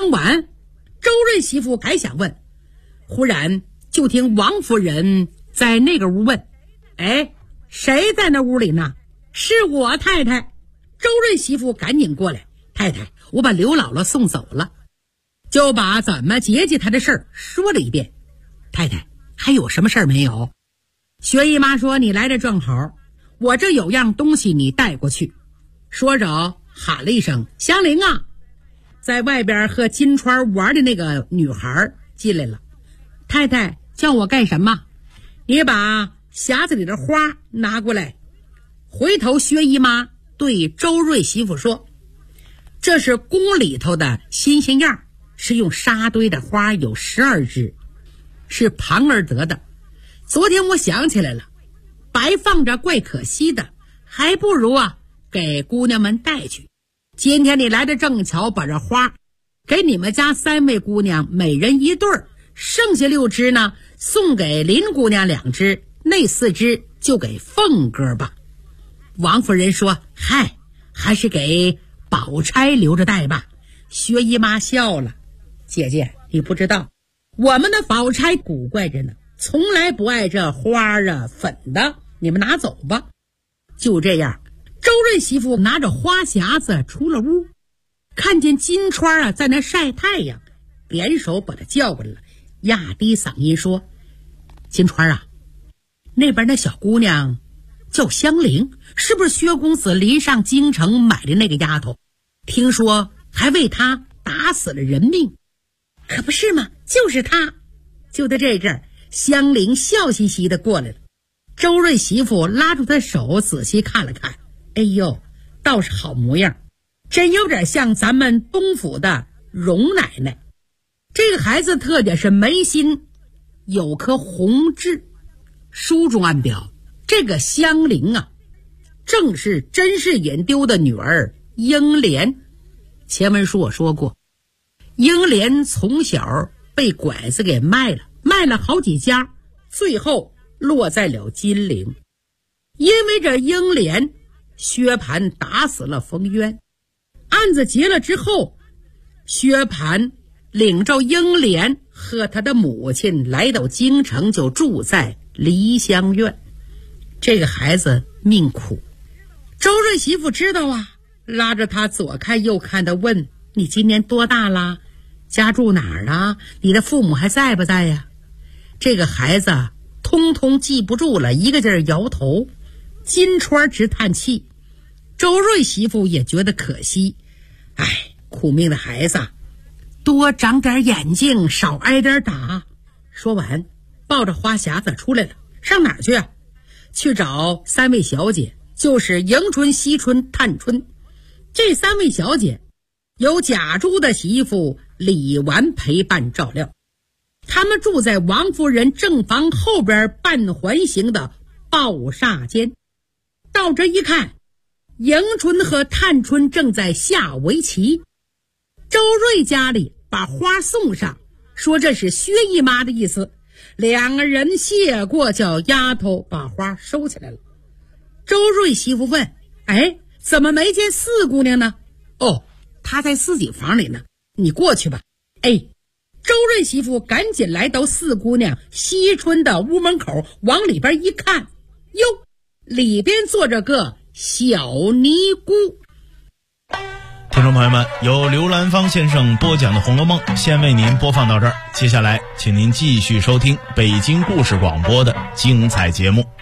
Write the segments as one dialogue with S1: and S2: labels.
S1: 当晚，周瑞媳妇还想问，忽然就听王夫人在那个屋问：“哎，谁在那屋里呢？”“是我太太。”周瑞媳妇赶紧过来：“太太，我把刘姥姥送走了。”就把怎么接济她的事儿说了一遍。“太太，还有什么事儿没有？”薛姨妈说：“你来的正好，我这有样东西你带过去。”说着喊了一声：“香菱啊！”在外边和金钏玩的那个女孩进来了。“太太叫我干什么？”“你把匣子里的花拿过来。”回头薛姨妈对周瑞媳妇说：“这是宫里头的新鲜样，是用沙堆的花，有12枝，是庞儿得的。昨天我想起来了，白放着怪可惜的，还不如给姑娘们带去。今天你来的正巧，把这花给你们家3位姑娘每人1对儿，剩下6枝呢送给林姑娘2枝，那4枝就给凤哥吧。”王夫人说：“嗨，还是给宝钗留着带吧。”薛姨妈笑了：“姐姐，你不知道，我们的宝钗古怪着呢，从来不爱这花粉的，你们拿走吧。”就这样，周瑞媳妇拿着花匣子出了屋，看见金钏在那晒太阳，连手把她叫过来了，压低嗓音说：“金钏啊，那边那小姑娘叫香菱，是不是薛公子临上京城买的那个丫头？听说还为她打死了人命。”“可不是吗？就是她。”就在这阵儿，香菱笑嘻嘻的过来了。周瑞媳妇拉住她手仔细看了看，哎呦，倒是好模样，真有点像咱们东府的荣奶奶。这个孩子特点是眉心有颗红痣。书中暗表，这个香菱正是甄士隐丢的女儿英莲。前文书我说过，英莲从小被拐子给卖了好几家，最后落在了金陵。因为这英莲，薛蟠打死了冯渊。案子结了之后，薛蟠领着英莲和他的母亲来到京城，就住在梨香院。这个孩子命苦，周瑞媳妇知道拉着他左看右看的问：“你今年多大啦？家住哪儿啊？你的父母还在不在呀？”这个孩子通通记不住了，一个劲儿摇头。金钏直叹气，周瑞媳妇也觉得可惜。苦命的孩子，多长点眼睛，少挨点打。说完，抱着花匣子出来了。上哪儿去？去找3位小姐，就是迎春、惜春、探春。这3位小姐由贾珠的媳妇李纨陪伴照料，他们住在王夫人正房后边半环形的抱厦间。到这一看，迎春和探春正在下围棋。周瑞家里把花送上，说这是薛姨妈的意思。2个人谢过，叫丫头把花收起来了。周瑞媳妇问：“怎么没见4姑娘呢？”“哦，她在自己房里呢，你过去吧。”周瑞媳妇赶紧来到4姑娘惜春的屋门口，往里边一看，哟，里边坐着个小尼姑。
S2: 听众朋友们，由刘兰芳先生播讲的《红楼梦》先为您播放到这儿，接下来请您继续收听北京故事广播的精彩节目。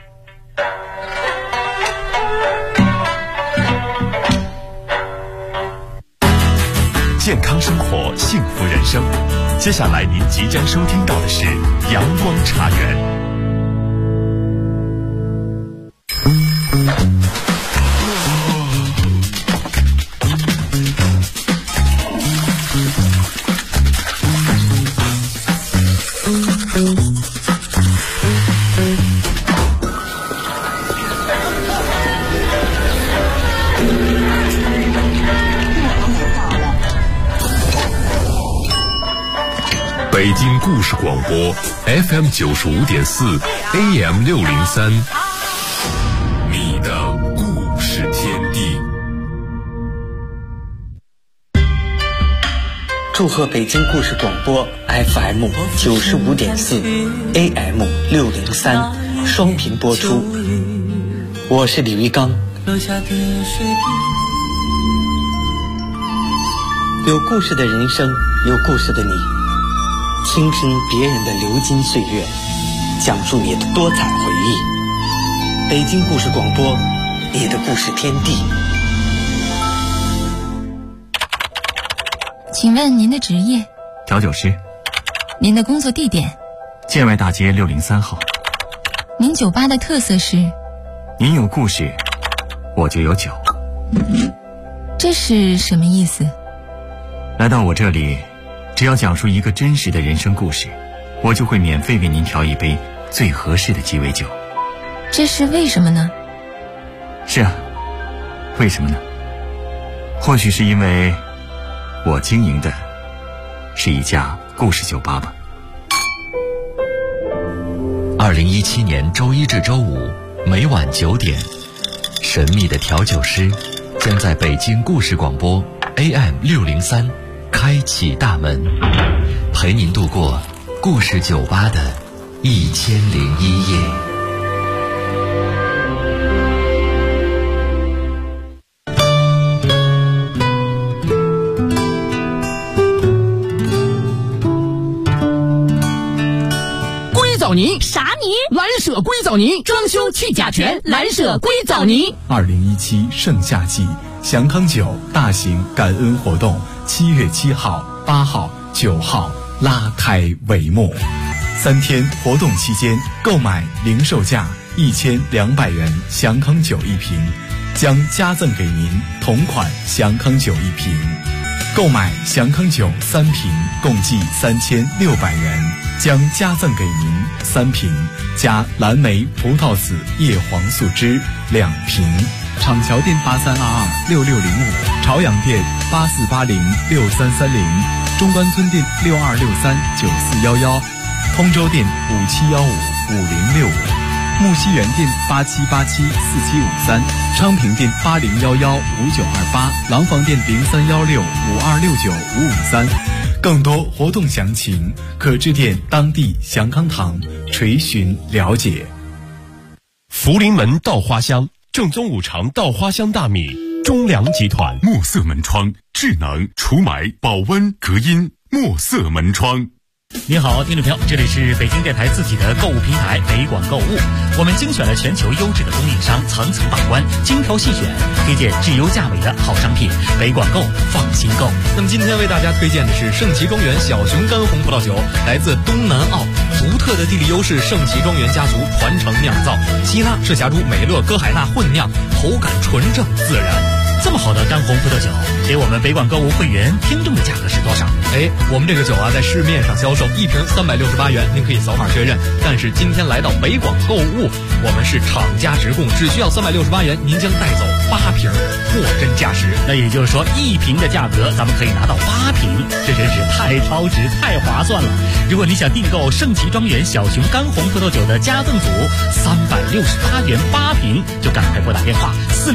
S3: 健康生活，幸福人生。接下来您即将收听到的是阳光茶园。北京故事广播 FM 95.4 AM 603，你的故事天地。
S4: 祝贺北京故事广播 FM 95.4 AM 603双频播出。我是李玉刚。有故事的人生，有故事的你，倾听别人的流金岁月，讲述你的多彩回忆。北京故事广播，你的故事天地。
S5: 请问您的职业？
S6: 调酒师。
S5: 您的工作地点？
S6: 建外大街603号。
S5: 您酒吧的特色是？
S6: 您有故事，我就有酒。
S5: 这是什么意思？
S6: 来到我这里，只要讲述一个真实的人生故事，我就会免费为您调一杯最合适的鸡尾酒。
S5: 这是为什么呢？
S6: 是啊，为什么呢？或许是因为我经营的是一家故事酒吧吧。
S7: 2017年周一至周五每晚9点，神秘的调酒师将在北京故事广播 AM 603开启大门，陪您度过故事酒吧的1001夜。
S8: 硅藻泥
S9: 啥泥？
S8: 蓝舍硅藻泥，装修去甲醛，蓝舍硅藻泥。
S10: 2017盛夏季祥康酒大型感恩活动7月7号、8号、9号拉开帷幕。3天活动期间，购买零售价1200元祥康酒1瓶，将加赠给您同款祥康酒1瓶。购买祥康酒3瓶，共计3600元，将加赠给您3瓶加蓝莓葡萄籽叶黄素汁2瓶。厂桥店83226605，朝阳店84806330，中关村店62639411，通州店57155065，木樨园店87874753，昌平店80115928，廊坊店031652695553。更多活动详情可致电当地祥康堂垂询了解。
S11: 福临门稻花香，正宗五常稻花香大米，中粮集团。
S3: 墨色门窗，智能除霾、保温、隔音。墨色门窗。
S12: 您好，听众朋友，这里是北京电台自己的购物平台北广购物，我们精选了全球优质的供应商，层层把关，精挑细选，推荐质优价美的好商品，北广购放心购。
S13: 那么今天为大家推荐的是圣奇庄园小熊干红葡萄酒，来自东南澳，独特的地理优势，圣奇庄园家族传承酿造，希腊赤霞珠、美乐、歌海纳混酿，口感纯正自然。
S12: 这么好的干红葡萄酒，给我们北广购物会员听众的价格是多少？
S13: 我们这个酒啊，在市面上销售1瓶368元，您可以扫码确认。但是今天来到北广购物，我们是厂家直供，只需要368元，您将带走8瓶，货真价实。
S12: 那也就是说，1瓶的价格，咱们可以拿到8瓶，这真是太超值、太划算了。如果你想订购圣奇庄园小熊干红葡萄酒的加赠组，368元8瓶，就赶快拨打电话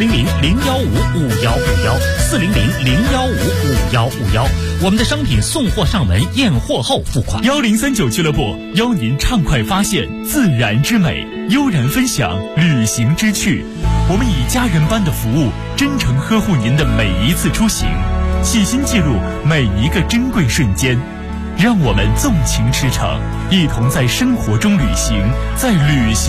S12: 400-015-5151，400-015-5151，我们的商品送货上门，验货后付款。
S14: 1039俱乐部邀您畅快发现自然之美，悠然分享旅行之趣。我们以家人般的服务，真诚呵护您的每一次出行，细心记录每一个珍贵瞬间。让我们纵情驰骋，一同在生活中旅行，在旅行